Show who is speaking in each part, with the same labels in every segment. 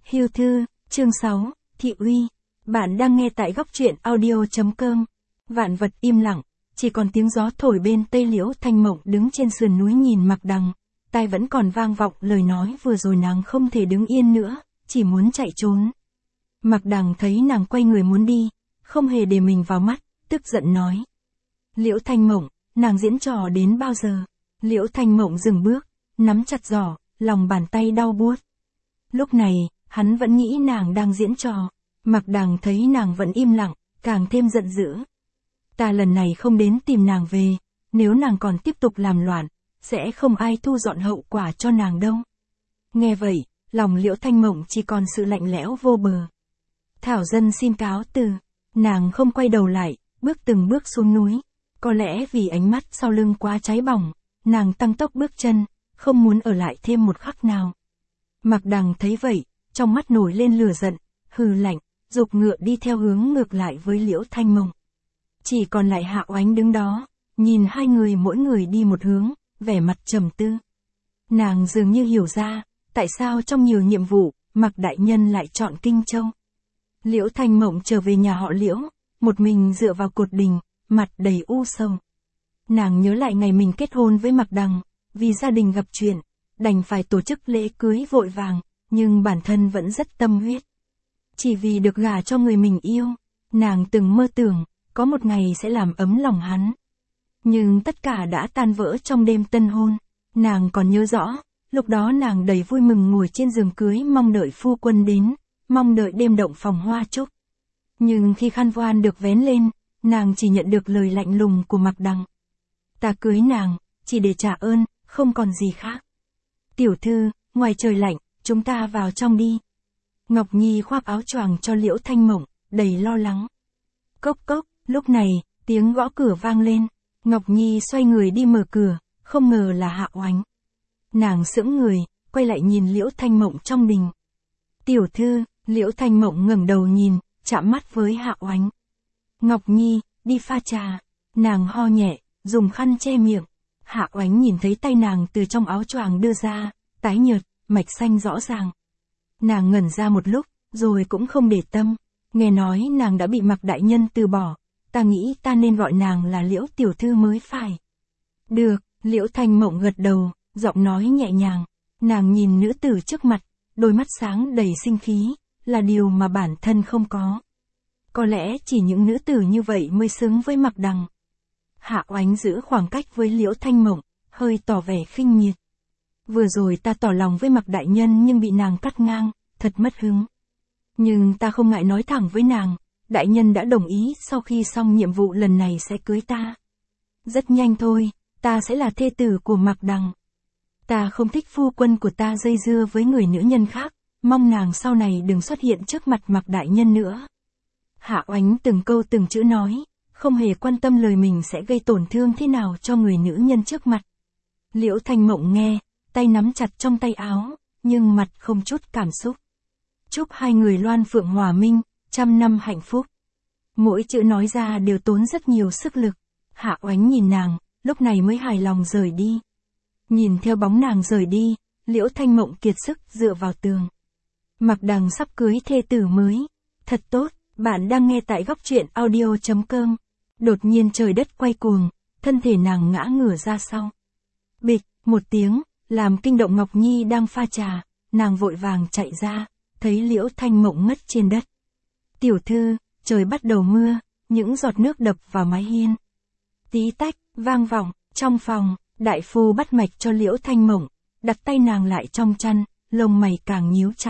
Speaker 1: Hưu thư, chương 6, Thị uy. Bạn đang nghe tại góc truyện audio.com. Vạn vật im lặng, chỉ còn tiếng gió thổi bên tây. Liễu Thanh Mộng đứng trên sườn núi nhìn Mạc Đằng, tai vẫn còn vang vọng lời nói vừa rồi. Nàng không thể đứng yên nữa, chỉ muốn chạy trốn. Mạc Đằng thấy nàng quay người muốn đi, không hề để mình vào mắt, tức giận nói: Liễu Thanh Mộng, nàng diễn trò đến bao giờ? Liễu Thanh Mộng dừng bước, nắm chặt giỏ, lòng bàn tay đau buốt. Lúc này, hắn vẫn nghĩ nàng đang diễn trò. Mạc Đằng thấy nàng vẫn im lặng, càng thêm giận dữ. Ta lần này không đến tìm nàng về, nếu nàng còn tiếp tục làm loạn, sẽ không ai thu dọn hậu quả cho nàng đâu. Nghe vậy, lòng Liễu Thanh Mộng chỉ còn sự lạnh lẽo vô bờ. Thảo dân xin cáo từ. Nàng không quay đầu lại, bước từng bước xuống núi. Có lẽ vì ánh mắt sau lưng quá cháy bỏng, nàng tăng tốc bước chân, không muốn ở lại thêm một khắc nào. Mạc Đằng thấy vậy, trong mắt nổi lên lửa giận, hừ lạnh, giục ngựa đi theo hướng ngược lại với Liễu Thanh Mộng. Chỉ còn lại Hạ Oánh đứng đó, nhìn hai người mỗi người đi một hướng, vẻ mặt trầm tư. Nàng dường như hiểu ra, tại sao trong nhiều nhiệm vụ, Mạc đại nhân lại chọn Kinh Châu. Liễu Thanh Mộng trở về nhà họ Liễu, một mình dựa vào cột đình, mặt đầy u sầu. Nàng nhớ lại ngày mình kết hôn với Mạc Đằng, vì gia đình gặp chuyện, đành phải tổ chức lễ cưới vội vàng, nhưng bản thân vẫn rất tâm huyết. Chỉ vì được gả cho người mình yêu, nàng từng mơ tưởng, có một ngày sẽ làm ấm lòng hắn. Nhưng tất cả đã tan vỡ trong đêm tân hôn. Nàng còn nhớ rõ, lúc đó nàng đầy vui mừng ngồi trên giường cưới mong đợi phu quân đến, mong đợi đêm động phòng hoa trúc. Nhưng khi khăn voan được vén lên, nàng chỉ nhận được lời lạnh lùng của Mạc Đằng. Ta cưới nàng, chỉ để trả ơn, không còn gì khác. Tiểu thư, ngoài trời lạnh, chúng ta vào trong đi. Ngọc Nhi khoác áo choàng cho Liễu Thanh Mộng, đầy lo lắng. Cốc cốc, lúc này, tiếng gõ cửa vang lên. Ngọc Nhi xoay người đi mở cửa, không ngờ là Hạ Oánh. Nàng sững người, quay lại nhìn Liễu Thanh Mộng trong đình. Tiểu thư, Liễu Thanh Mộng ngẩng đầu nhìn, chạm mắt với Hạ Oánh. Ngọc Nhi, đi pha trà. Nàng ho nhẹ, dùng khăn che miệng. Hạ Oánh nhìn thấy tay nàng từ trong áo choàng đưa ra, tái nhợt, mạch xanh rõ ràng. Nàng ngẩn ra một lúc, rồi cũng không để tâm. Nghe nói nàng đã bị Mạc đại nhân từ bỏ, ta nghĩ ta nên gọi nàng là Liễu tiểu thư mới phải. Được, Liễu Thanh Mộng gật đầu, giọng nói nhẹ nhàng. Nàng nhìn nữ tử trước mặt, đôi mắt sáng đầy sinh khí, là điều mà bản thân không có. Có lẽ chỉ những nữ tử như vậy mới xứng với Mạc Đằng. Hạ Oánh giữ khoảng cách với Liễu Thanh Mộng, hơi tỏ vẻ khinh miệt. Vừa rồi ta tỏ lòng với Mạc đại nhân nhưng bị nàng cắt ngang, thật mất hứng. Nhưng ta không ngại nói thẳng với nàng, đại nhân đã đồng ý sau khi xong nhiệm vụ lần này sẽ cưới ta. Rất nhanh thôi, ta sẽ là thê tử của Mạc Đằng. Ta không thích phu quân của ta dây dưa với người nữ nhân khác, mong nàng sau này đừng xuất hiện trước mặt Mạc đại nhân nữa. Hạ Oánh từng câu từng chữ nói, không hề quan tâm lời mình sẽ gây tổn thương thế nào cho người nữ nhân trước mặt. Liễu Thanh Mộng nghe, tay nắm chặt trong tay áo, nhưng mặt không chút cảm xúc. Chúc hai người loan phượng hòa minh, 100 năm hạnh phúc. Mỗi chữ nói ra đều tốn rất nhiều sức lực. Hạ Oánh nhìn nàng, lúc này mới hài lòng rời đi. Nhìn theo bóng nàng rời đi, Liễu Thanh Mộng kiệt sức dựa vào tường. Mạc Đằng sắp cưới thê tử mới. Thật tốt, bạn đang nghe tại góc truyện audio.com. Đột nhiên trời đất quay cuồng, thân thể nàng ngã ngửa ra sau. Bịch, một tiếng, làm kinh động Ngọc Nhi đang pha trà, nàng vội vàng chạy ra, thấy Liễu Thanh Mộng ngất trên đất. Tiểu thư, trời bắt đầu mưa, những giọt nước đập vào mái hiên. Tí tách, vang vọng, trong phòng, đại phu bắt mạch cho Liễu Thanh Mộng, đặt tay nàng lại trong chăn, lông mày càng nhíu chặt.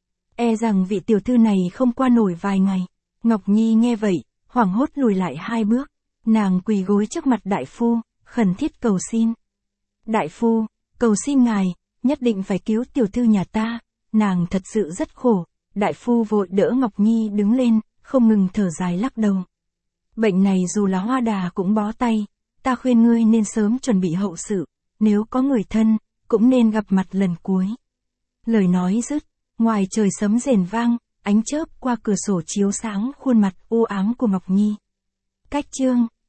Speaker 1: E rằng vị tiểu thư này không qua nổi vài ngày. Ngọc Nhi nghe vậy, hoảng hốt lùi lại 2 bước, nàng quỳ gối trước mặt đại phu, khẩn thiết cầu xin. Đại phu, cầu xin ngài, nhất định phải cứu tiểu thư nhà ta, nàng thật sự rất khổ. Đại phu vội đỡ Ngọc Nhi đứng lên, không ngừng thở dài lắc đầu. Bệnh này dù là hoa đà cũng bó tay, ta khuyên ngươi nên sớm chuẩn bị hậu sự, nếu có người thân, cũng nên gặp mặt lần cuối. Lời nói dứt, ngoài trời sấm rền vang, ánh chớp qua cửa sổ chiếu sáng khuôn mặt u ám của Ngọc Nhi. Cách chương